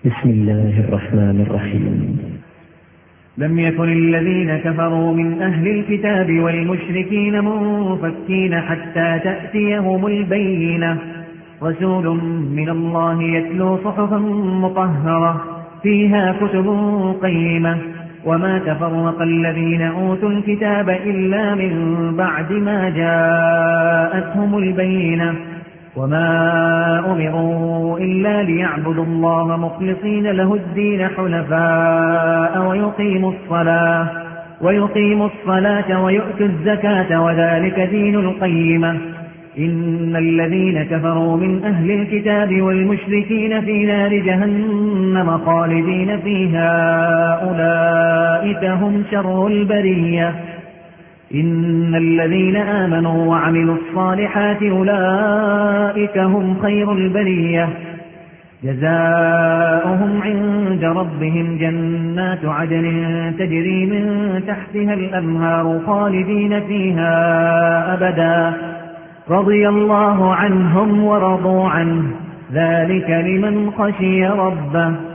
بسم الله الرحمن الرحيم. لم يكن الذين كفروا من أهل الكتاب والمشركين منفكين حتى تأتيهم البينة، رسول من الله يتلو صحفا مطهرة فيها كتب قيمة، وما تفرق الذين أوتوا الكتاب إلا من بعد ما جاءتهم البينة، وما أمروا إلا ليعبدوا الله مخلصين له الدين حنفاء ويقيموا الصلاة ويؤتوا الزكاة وذلك دين القيمة. إن الذين كفروا من أهل الكتاب والمشركين في نار جهنم خالدين فيها أولئك هم شر البرية. إن الذين آمنوا وعملوا الصالحات أولئك هم خير البرية، جزاؤهم عند ربهم جنات عدن تجري من تحتها الأنهار خالدين فيها أبدا، رضي الله عنهم ورضوا عنه، ذلك لمن خشي ربه.